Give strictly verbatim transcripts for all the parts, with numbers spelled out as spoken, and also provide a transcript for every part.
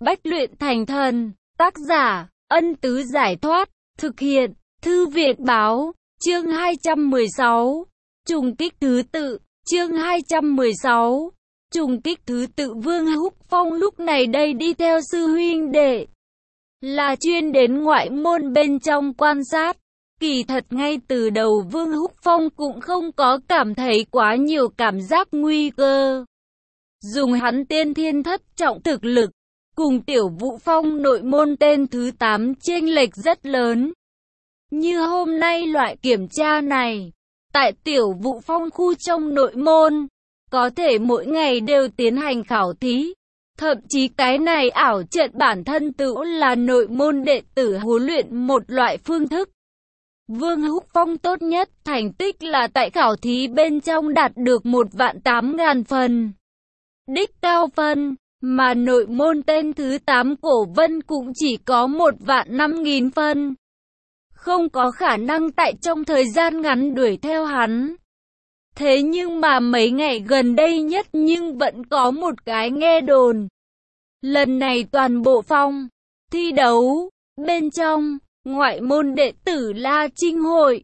Bách luyện thành thần. Tác giả, Ân Tứ Giải Thoát. Thực hiện, Thư Viện Báo. Chương hai trăm mười sáu. Trùng kích thứ tự. Chương hai trăm mười sáu. Trùng kích thứ tự. Vương Húc Phong lúc này đây đi theo sư huynh đệ, là chuyên đến ngoại môn bên trong quan sát. Kỳ thật ngay từ đầu Vương Húc Phong cũng không có cảm thấy quá nhiều cảm giác nguy cơ. Dùng hắn tiên thiên thất trọng thực lực, cùng Tiểu Vũ Phong nội môn tên thứ tám chênh lệch rất lớn. Như hôm nay loại kiểm tra này, tại Tiểu Vũ Phong khu trong nội môn, có thể mỗi ngày đều tiến hành khảo thí. Thậm chí cái này ảo trận bản thân tự là nội môn đệ tử huấn luyện một loại phương thức. Vương Húc Phong tốt nhất thành tích là tại khảo thí bên trong đạt được một vạn tám ngàn phần. Đích cao phân, mà nội môn tên thứ tám Cổ Vân cũng chỉ có một vạn năm nghìn phân. Không có khả năng tại trong thời gian ngắn đuổi theo hắn. Thế nhưng mà mấy ngày gần đây nhất nhưng vẫn có một cái nghe đồn. Lần này toàn bộ phong thi đấu bên trong ngoại môn đệ tử La Trinh hội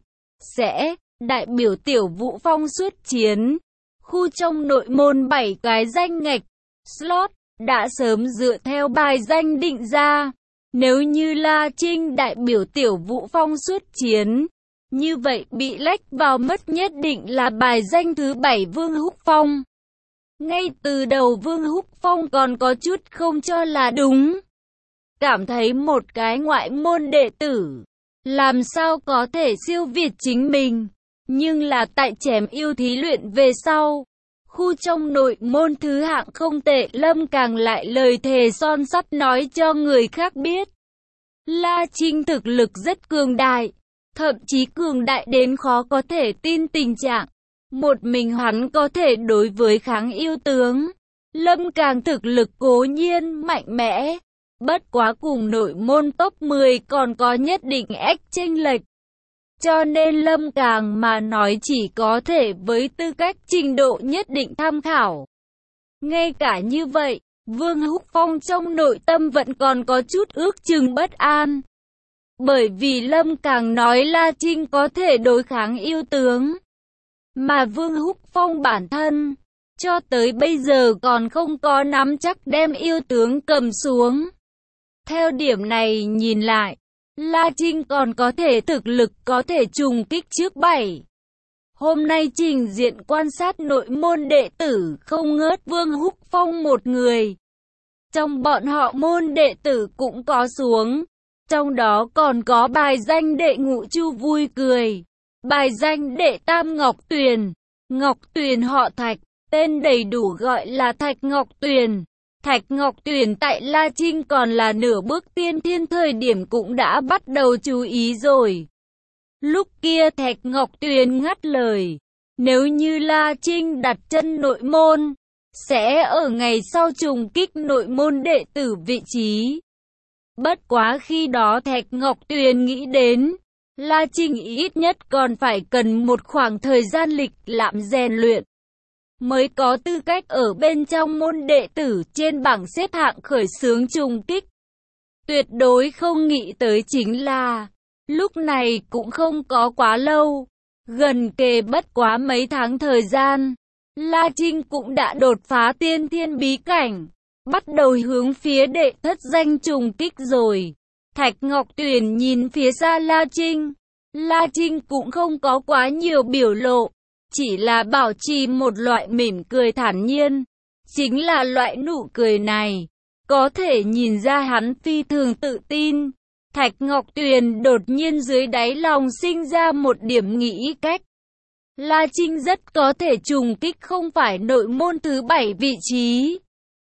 sẽ đại biểu Tiểu Vũ Phong xuất chiến. Khu trong nội môn bảy cái danh ngạch slot đã sớm dựa theo bài danh định ra. Nếu như La Trinh đại biểu Tiểu Vũ Phong xuất chiến, như vậy bị lách vào mất nhất định là bài danh thứ bảy Vương Húc Phong. Ngay từ đầu Vương Húc Phong còn có chút không cho là đúng. Cảm thấy một cái ngoại môn đệ tử, làm sao có thể siêu việt chính mình. Nhưng là tại chém yêu thí luyện về sau, khu trong nội môn thứ hạng không tệ Lâm càng lại lời thề son sắt nói cho người khác biết. La Trinh thực lực rất cường đại, thậm chí cường đại đến khó có thể tin tình trạng. Một mình hắn có thể đối với kháng yêu tướng. Lâm càng thực lực cố nhiên mạnh mẽ, bất quá cùng nội môn top mười còn có nhất định ách chênh lệch. Cho nên Lâm càng mà nói chỉ có thể với tư cách trình độ nhất định tham khảo. Ngay cả như vậy, Vương Húc Phong trong nội tâm vẫn còn có chút ước chừng bất an. Bởi vì Lâm càng nói La Trinh có thể đối kháng yêu tướng. Mà Vương Húc Phong bản thân, cho tới bây giờ còn không có nắm chắc đem yêu tướng cầm xuống. Theo điểm này nhìn lại, La Trinh còn có thể thực lực có thể trùng kích trước bảy. Hôm nay trình diện quan sát nội môn đệ tử không ngớt Vương Húc Phong một người. Trong bọn họ môn đệ tử cũng có xuống. Trong đó còn có bài danh đệ ngũ Chu Vui Cười. Bài danh đệ tam Ngọc Tuyền. Ngọc Tuyền họ Thạch, tên đầy đủ gọi là Thạch Ngọc Tuyền. Thạch Ngọc Tuyền tại La Trinh còn là nửa bước tiên thiên thời điểm cũng đã bắt đầu chú ý rồi. Lúc kia Thạch Ngọc Tuyền ngắt lời, nếu như La Trinh đặt chân nội môn, sẽ ở ngày sau trùng kích nội môn đệ tử vị trí. Bất quá khi đó Thạch Ngọc Tuyền nghĩ đến, La Trinh ít nhất còn phải cần một khoảng thời gian lịch lãm rèn luyện, mới có tư cách ở bên trong môn đệ tử trên bảng xếp hạng khởi xướng trùng kích. Tuyệt đối không nghĩ tới chính là, lúc này cũng không có quá lâu, gần kề bất quá mấy tháng thời gian, La Trinh cũng đã đột phá tiên thiên bí cảnh, bắt đầu hướng phía đệ thất danh trùng kích rồi. Thạch Ngọc Tuyền nhìn phía xa La Trinh, La Trinh cũng không có quá nhiều biểu lộ, chỉ là bảo trì một loại mỉm cười thản nhiên. Chính là loại nụ cười này, có thể nhìn ra hắn phi thường tự tin. Thạch Ngọc Tuyền đột nhiên dưới đáy lòng sinh ra một điểm nghĩ cách. La Trinh rất có thể trùng kích không phải nội môn thứ bảy vị trí,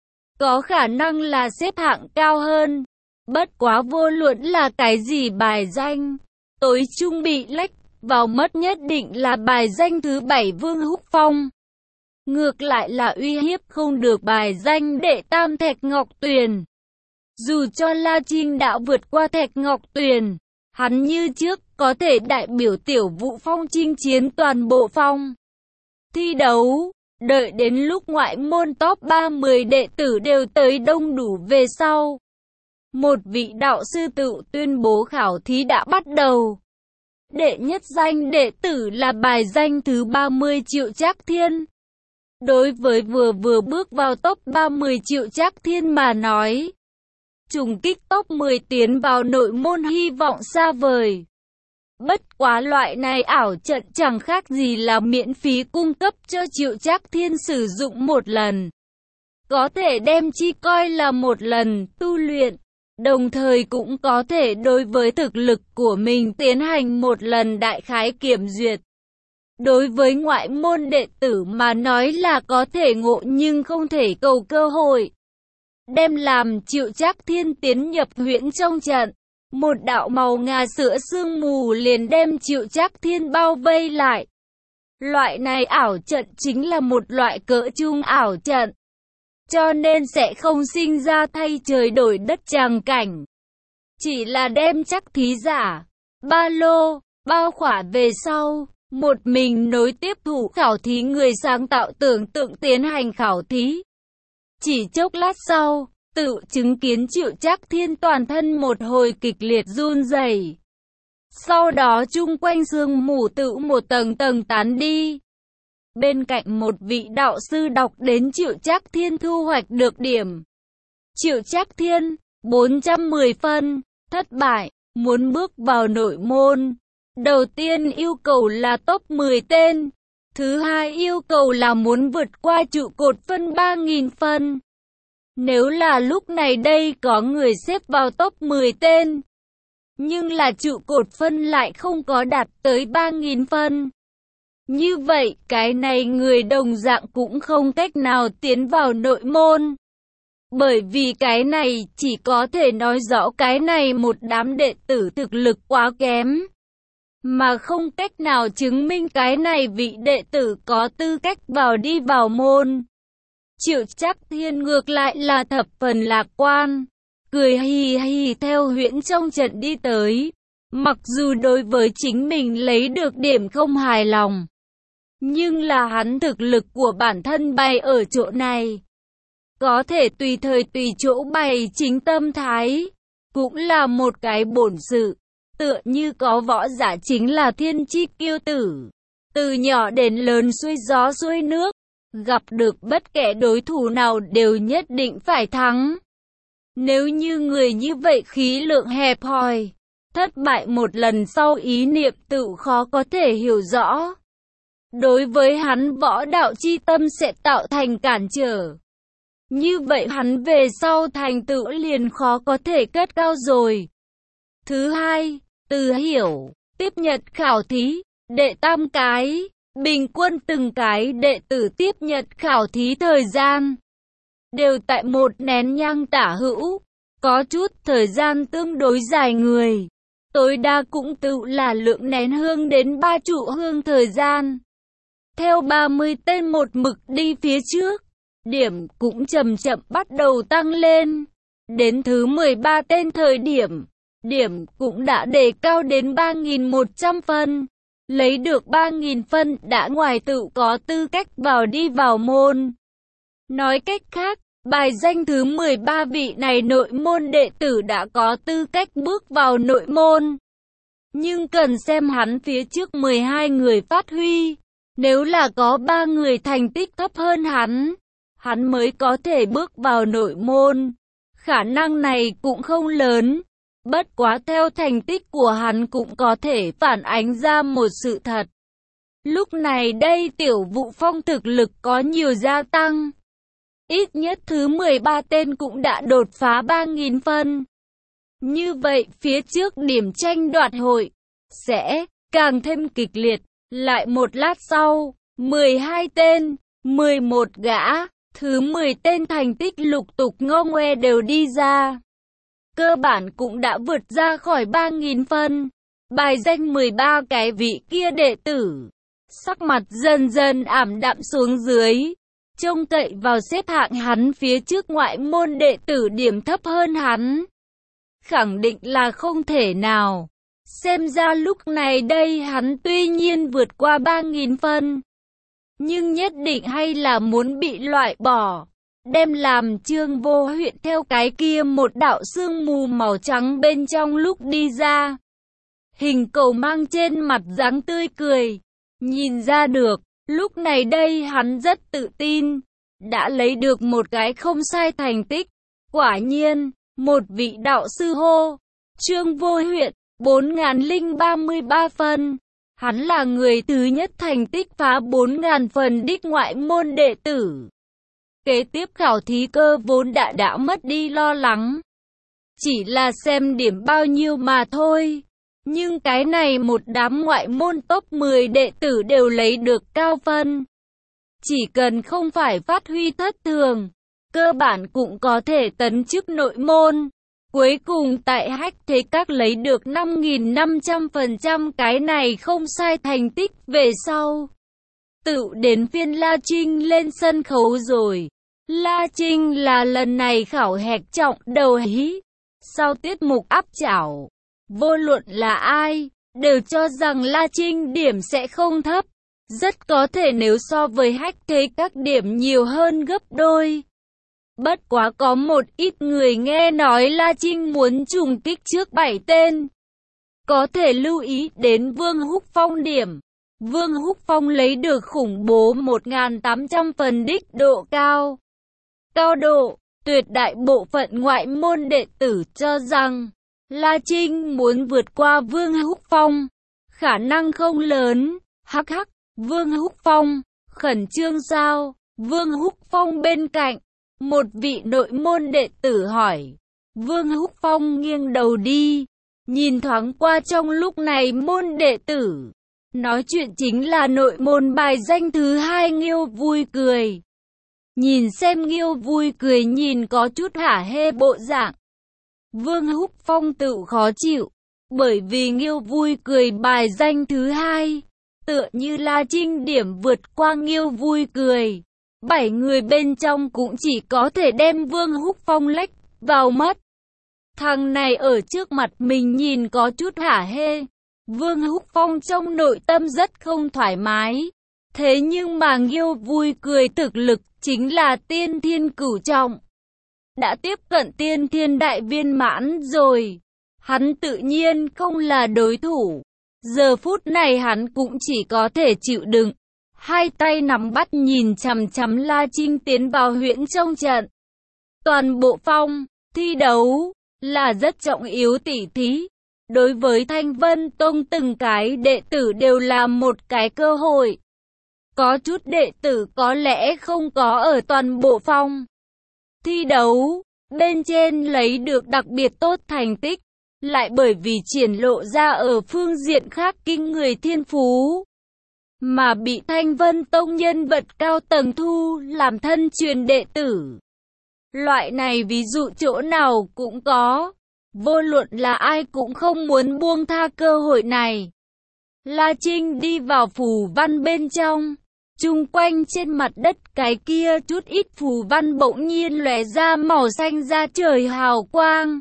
có khả năng là xếp hạng cao hơn. Bất quá vô luận là cái gì bài danh, tối trung bị lách vào mất nhất định là bài danh thứ bảy Vương Húc Phong. Ngược lại là uy hiếp không được bài danh đệ tam Thạch Ngọc Tuyền. Dù cho La Trinh đã vượt qua Thạch Ngọc Tuyền, hắn như trước có thể đại biểu Tiểu Vũ Phong chinh chiến toàn bộ phong thi đấu. Đợi đến lúc ngoại môn top ba mươi đệ tử đều tới đông đủ về sau, một vị đạo sư tự tuyên bố khảo thí đã bắt đầu. Đệ nhất danh đệ tử là bài danh thứ ba mươi Triệu Trác Thiên. Đối với vừa vừa bước vào top ba mươi Triệu Trác Thiên mà nói, trùng kích top mười tiến vào nội môn hy vọng xa vời. Bất quá loại này ảo trận chẳng khác gì là miễn phí cung cấp cho Triệu Trác Thiên sử dụng một lần. Có thể đem chi coi là một lần tu luyện, đồng thời cũng có thể đối với thực lực của mình tiến hành một lần đại khái kiểm duyệt. Đối với ngoại môn đệ tử mà nói là có thể ngộ nhưng không thể cầu cơ hội. Đem làm Triệu Trác Thiên tiến nhập huyễn trong trận, một đạo màu ngà sữa sương mù liền đem Triệu Trác Thiên bao vây lại. Loại này ảo trận chính là một loại cỡ trung ảo trận, cho nên sẽ không sinh ra thay trời đổi đất tràng cảnh. Chỉ là đem chắc thí giả, ba lô, bao khỏa về sau, một mình nối tiếp thủ khảo thí người sáng tạo tưởng tượng tiến hành khảo thí. Chỉ chốc lát sau, tự chứng kiến Triệu Trác Thiên toàn thân một hồi kịch liệt run rẩy. Sau đó chung quanh sương mù tự một tầng tầng tán đi. Bên cạnh một vị đạo sư đọc đến Triệu Trác Thiên thu hoạch được điểm. Triệu Trác Thiên, bốn trăm mười phân, thất bại, muốn bước vào nội môn. Đầu tiên yêu cầu là top mười tên. Thứ hai yêu cầu là muốn vượt qua trụ cột phân ba nghìn phân. Nếu là lúc này đây có người xếp vào top mười tên, nhưng là trụ cột phân lại không có đạt tới ba nghìn phân. Như vậy, cái này người đồng dạng cũng không cách nào tiến vào nội môn. Bởi vì cái này chỉ có thể nói rõ cái này một đám đệ tử thực lực quá kém, mà không cách nào chứng minh cái này vị đệ tử có tư cách vào đi vào môn. Triệu Trác Thiên ngược lại là thập phần lạc quan, cười hì hì theo huyễn trong trận đi tới. Mặc dù đối với chính mình lấy được điểm không hài lòng, nhưng là hắn thực lực của bản thân bày ở chỗ này, có thể tùy thời tùy chỗ bày chính tâm thái, cũng là một cái bổn sự. Tựa như có võ giả chính là thiên chi kiêu tử, từ nhỏ đến lớn xuôi gió xuôi nước, gặp được bất kể đối thủ nào đều nhất định phải thắng. Nếu như người như vậy khí lượng hẹp hòi, thất bại một lần sau ý niệm tự khó có thể hiểu rõ. Đối với hắn võ đạo chi tâm sẽ tạo thành cản trở. Như vậy hắn về sau thành tựu liền khó có thể cất cao rồi. Thứ hai, từ hiểu, tiếp nhận khảo thí, đệ tam cái, bình quân từng cái đệ tử tiếp nhận khảo thí thời gian đều tại một nén nhang tả hữu, có chút thời gian tương đối dài người, tối đa cũng tự là lượng nén hương đến ba trụ hương thời gian. Theo ba mươi tên một mực đi phía trước, điểm cũng chậm chậm bắt đầu tăng lên. Đến thứ mười ba tên thời điểm, điểm cũng đã đề cao đến ba nghìn một trăm phân. Lấy được ba nghìn phân đã ngoài tự có tư cách vào đi vào môn. Nói cách khác, bài danh thứ mười ba vị này nội môn đệ tử đã có tư cách bước vào nội môn. Nhưng cần xem hắn phía trước mười hai người phát huy. Nếu là có ba người thành tích thấp hơn hắn, hắn mới có thể bước vào nội môn. Khả năng này cũng không lớn. Bất quá theo thành tích của hắn cũng có thể phản ánh ra một sự thật. Lúc này đây Tiểu Vũ Phong thực lực có nhiều gia tăng. Ít nhất thứ mười ba tên cũng đã đột phá ba nghìn phân. Như vậy phía trước điểm tranh đoạt hội sẽ càng thêm kịch liệt. Lại một lát sau, mười hai tên, mười một gã, thứ mười tên thành tích lục tục ngô ngoe đều đi ra. Cơ bản cũng đã vượt ra khỏi ba nghìn phân. Bài danh mười ba cái vị kia đệ tử, sắc mặt dần dần ảm đạm xuống dưới. Trông cậy vào xếp hạng hắn phía trước ngoại môn đệ tử điểm thấp hơn hắn, khẳng định là không thể nào. Xem ra lúc này đây hắn tuy nhiên vượt qua ba nghìn phân, nhưng nhất định hay là muốn bị loại bỏ. đem làm Trương Vô Huyện theo cái kia một đạo sương mù màu trắng bên trong lúc đi ra. Hình cầu mang trên mặt dáng tươi cười, nhìn ra được, lúc này đây hắn rất tự tin, đã lấy được một cái không sai thành tích. Quả nhiên, một vị đạo sư hô, Trương Vô Huyện, bốn nghìn không trăm ba mươi ba phân. Hắn là người thứ nhất thành tích phá bốn nghìn phần đích ngoại môn đệ tử. Kế tiếp khảo thí Cơ vốn đã đã mất đi lo lắng. Chỉ là xem điểm bao nhiêu mà thôi. Nhưng cái này một đám ngoại môn top mười đệ tử đều lấy được cao phân. Chỉ cần không phải phát huy thất thường, cơ bản cũng có thể tấn chức nội môn. Cuối cùng tại Hách Thế Các lấy được năm nghìn năm trăm phần trăm cái này không sai thành tích về sau. Tự đến phiên La Trinh lên sân khấu rồi. La Trinh là lần này khảo hạch trọng đầu hí. Sau tiết mục áp chảo, vô luận là ai, đều cho rằng La Trinh điểm sẽ không thấp. Rất có thể nếu so với Hách Thế Các điểm nhiều hơn gấp đôi. Bất quá có một ít người nghe nói La Trinh muốn trùng kích trước bảy tên. Có thể lưu ý đến Vương Húc Phong điểm. Vương Húc Phong lấy được khủng bố một nghìn tám trăm phần đích độ cao. Cao độ, tuyệt đại bộ phận ngoại môn đệ tử cho rằng La Trinh muốn vượt qua Vương Húc Phong. Khả năng không lớn, hắc hắc, Vương Húc Phong, khẩn trương sao? Vương Húc Phong bên cạnh. Một vị nội môn đệ tử hỏi. Vương Húc Phong nghiêng đầu đi, nhìn thoáng qua trong lúc này môn đệ tử. Nói chuyện chính là nội môn bài danh thứ hai Nghiêu Vui Cười. Nhìn xem Nghiêu Vui Cười nhìn có chút hả hê bộ dạng. Vương Húc Phong tự khó chịu, bởi vì Nghiêu Vui Cười bài danh thứ hai, tựa như La Trinh điểm vượt qua Nghiêu Vui Cười. Bảy người bên trong cũng chỉ có thể đem Vương Húc Phong lách vào mắt. Thằng này ở trước mặt mình nhìn có chút hả hê. Vương Húc Phong trong nội tâm rất không thoải mái. Thế nhưng mà Nghiêu Vui Cười thực lực chính là tiên thiên cửu trọng. Đã tiếp cận tiên thiên đại viên mãn rồi. Hắn tự nhiên không là đối thủ. Giờ phút này hắn cũng chỉ có thể chịu đựng. Hai tay nắm bắt nhìn chằm chằm La Trinh tiến vào huyễn trong trận. Toàn bộ phong, thi đấu, là rất trọng yếu tỉ thí. Đối với Thanh Vân Tông từng cái đệ tử đều là một cái cơ hội. Có chút đệ tử có lẽ không có ở toàn bộ phong. Thi đấu, bên trên lấy được đặc biệt tốt thành tích. Lại bởi vì triển lộ ra ở phương diện khác kinh người thiên phú. Mà bị Thanh Vân Tông nhân vật cao tầng thu làm thân truyền đệ tử. Loại này ví dụ chỗ nào cũng có. Vô luận là ai cũng không muốn buông tha cơ hội này. La Trinh đi vào phù văn bên trong. Chung quanh trên mặt đất cái kia chút ít phù văn bỗng nhiên lóe ra màu xanh da trời hào quang.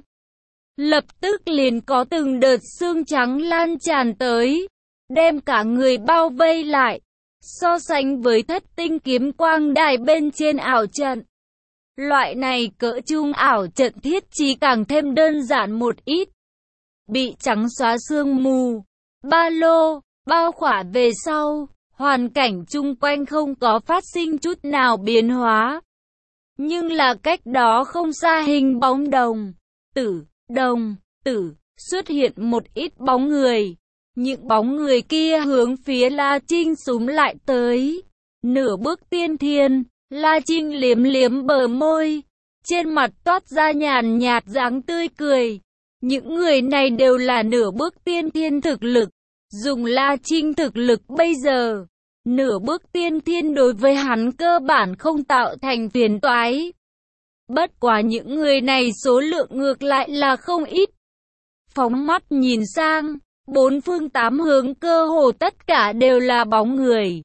Lập tức liền có từng đợt xương trắng lan tràn tới, đem cả người bao vây lại. So sánh với thất tinh kiếm quang đài bên trên ảo trận, loại này cỡ trung ảo trận thiết trí càng thêm đơn giản một ít. Bị trắng xóa sương mù, ba lô, bao khỏa về sau, hoàn cảnh chung quanh không có phát sinh chút nào biến hóa. Nhưng là cách đó không xa hình bóng đồng, tử, đồng, tử, xuất hiện một ít bóng người. Những bóng người kia hướng phía La Trinh xúm lại tới. Nửa bước tiên thiên, La Trinh liếm liếm bờ môi, trên mặt toát ra nhàn nhạt dáng tươi cười. Những người này đều là nửa bước tiên thiên thực lực. Dùng La Trinh thực lực bây giờ, nửa bước tiên thiên đối với hắn cơ bản không tạo thành phiền toái. Bất quá những người này số lượng ngược lại là không ít. Phóng mắt nhìn sang, bốn phương tám hướng cơ hồ tất cả đều là bóng người.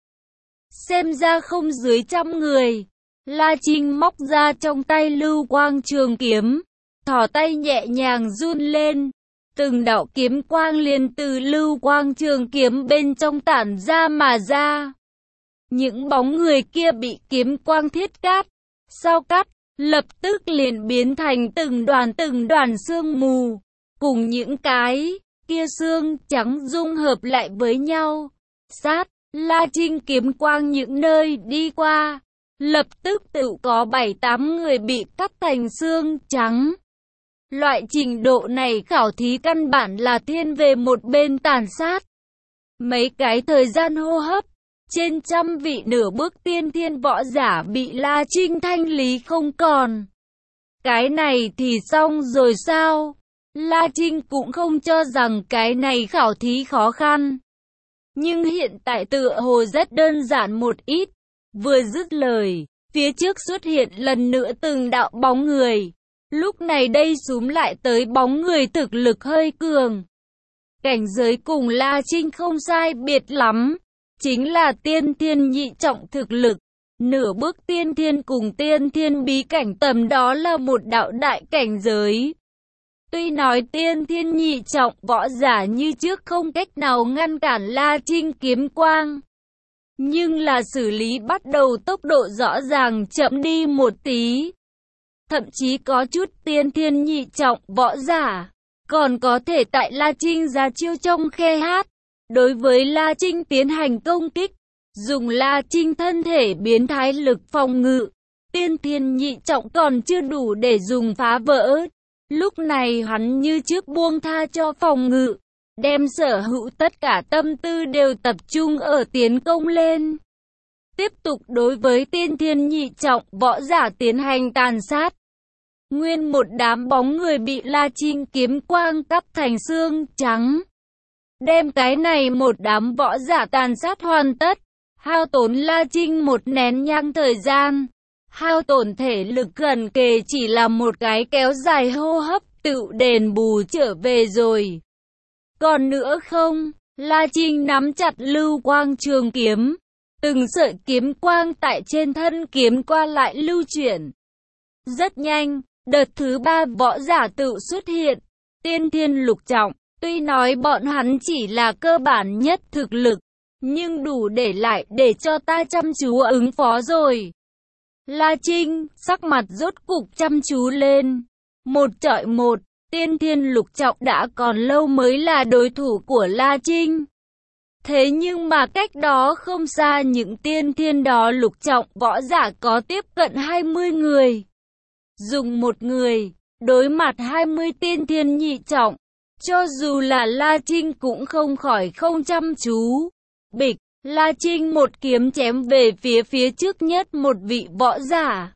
Xem ra không dưới trăm người. La Trinh móc ra trong tay lưu quang trường kiếm, thò tay nhẹ nhàng run lên. Từng đạo kiếm quang liền từ lưu quang trường kiếm bên trong tản ra mà ra. Những bóng người kia bị kiếm quang thiết cắt, sao cắt, lập tức liền biến thành từng đoàn từng đoàn sương mù, cùng những cái kia xương trắng dung hợp lại với nhau. Sát, La Trinh kiếm quang những nơi đi qua, lập tức tự có bảy tám người bị cắt thành xương trắng. Loại trình độ này khảo thí căn bản là thiên về một bên tàn sát. Mấy cái thời gian hô hấp, trên trăm vị nửa bước tiên thiên võ giả bị La Trinh thanh lý không còn. Cái này thì xong rồi sao? La Trinh cũng không cho rằng cái này khảo thí khó khăn. Nhưng hiện tại tựa hồ rất đơn giản một ít. Vừa dứt lời, phía trước xuất hiện lần nữa từng đạo bóng người. Lúc này đây súm lại tới bóng người thực lực hơi cường. Cảnh giới cùng La Trinh không sai biệt lắm. Chính là tiên thiên nhị trọng thực lực. Nửa bước tiên thiên cùng tiên thiên bí cảnh tầm đó là một đạo đại cảnh giới. Tuy nói tiên thiên nhị trọng võ giả như trước không cách nào ngăn cản La Trinh kiếm quang. Nhưng là xử lý bắt đầu tốc độ rõ ràng chậm đi một tí. Thậm chí có chút tiên thiên nhị trọng võ giả, còn có thể tại La Trinh ra chiêu trong khe hát. Đối với La Trinh tiến hành công kích, dùng La Trinh thân thể biến thái lực phòng ngự. Tiên thiên nhị trọng còn chưa đủ để dùng phá vỡ. Lúc này hắn như trước buông tha cho phòng ngự, đem sở hữu tất cả tâm tư đều tập trung ở tiến công lên. Tiếp tục đối với tiên thiên nhị trọng võ giả tiến hành tàn sát. Nguyên một đám bóng người bị La Trinh kiếm quang cắt thành xương trắng. Đem cái này một đám võ giả tàn sát hoàn tất, hao tốn La Trinh một nén nhang thời gian. Hao tổn thể lực gần kề chỉ là một cái kéo dài hô hấp tự đền bù trở về rồi. Còn nữa không, La Trinh nắm chặt lưu quang trường kiếm. Từng sợi kiếm quang tại trên thân kiếm qua lại lưu chuyển. Rất nhanh, đợt thứ ba võ giả tự xuất hiện. Tiên thiên lục trọng, tuy nói bọn hắn chỉ là cơ bản nhất thực lực, nhưng đủ để lại để cho ta chăm chú ứng phó rồi. La Trinh, sắc mặt rốt cục chăm chú lên. Một chọi một, tiên thiên lục trọng đã còn lâu mới là đối thủ của La Trinh. Thế nhưng mà cách đó không xa những tiên thiên đó lục trọng võ giả có tiếp cận hai mươi người. Dùng một người, đối mặt hai mươi tiên thiên nhị trọng, cho dù là La Trinh cũng không khỏi không chăm chú. Bịch, La Trinh một kiếm chém về phía phía trước nhất một vị võ giả.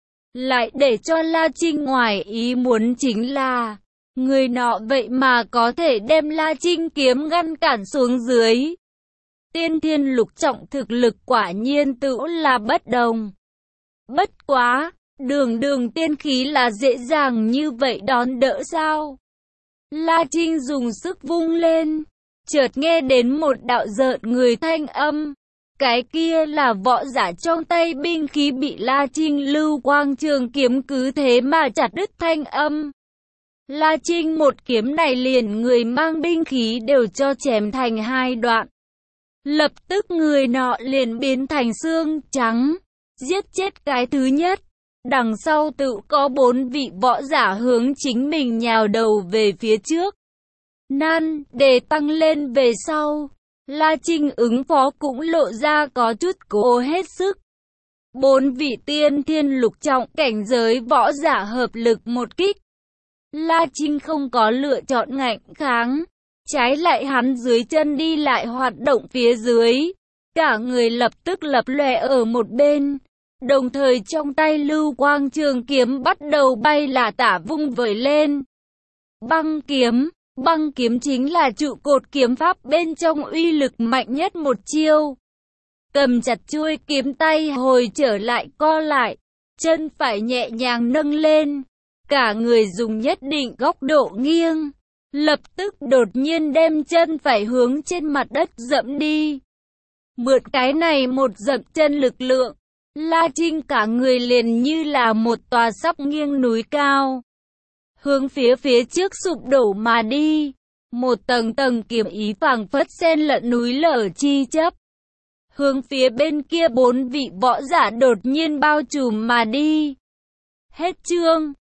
Lại để cho La Trinh ngoài ý muốn chính là, người nọ vậy mà có thể đem La Trinh kiếm ngăn cản xuống dưới. Tiên thiên lục trọng thực lực quả nhiên tự là bất đồng. Bất quá, đường đường tiên khí là dễ dàng như vậy đón đỡ sao? La Trinh dùng sức vung lên, chợt nghe đến một đạo rợn người thanh âm. Cái kia là võ giả trong tay binh khí bị La Trinh lưu quang trường kiếm cứ thế mà chặt đứt thanh âm. La Trinh một kiếm này liền người mang binh khí đều cho chém thành hai đoạn. Lập tức người nọ liền biến thành xương trắng, giết chết cái thứ nhất. Đằng sau tự có bốn vị võ giả hướng chính mình nhào đầu về phía trước. Nan, để tăng lên về sau, La Trinh ứng phó cũng lộ ra có chút cố hết sức. Bốn vị tiên thiên lục trọng cảnh giới võ giả hợp lực một kích. La Trinh không có lựa chọn ngạnh kháng, trái lại hắn dưới chân đi lại hoạt động phía dưới. Cả người lập tức lập lòe ở một bên, đồng thời trong tay lưu quang trường kiếm bắt đầu bay lả tả vung vẩy lên. Băng kiếm. Băng kiếm chính là trụ cột kiếm pháp bên trong uy lực mạnh nhất một chiêu. Cầm chặt chuôi kiếm tay hồi trở lại co lại, chân phải nhẹ nhàng nâng lên, cả người dùng nhất định góc độ nghiêng, lập tức đột nhiên đem chân phải hướng trên mặt đất dẫm đi. Mượn cái này một dậm chân lực lượng, La Trinh cả người liền như là một tòa sắp nghiêng núi cao. Hướng phía phía trước sụp đổ mà đi, một tầng tầng kiếm ý phảng phất xen lẫn núi lở chi chấp. Hướng phía bên kia bốn vị võ giả đột nhiên bao trùm mà đi. Hết chương.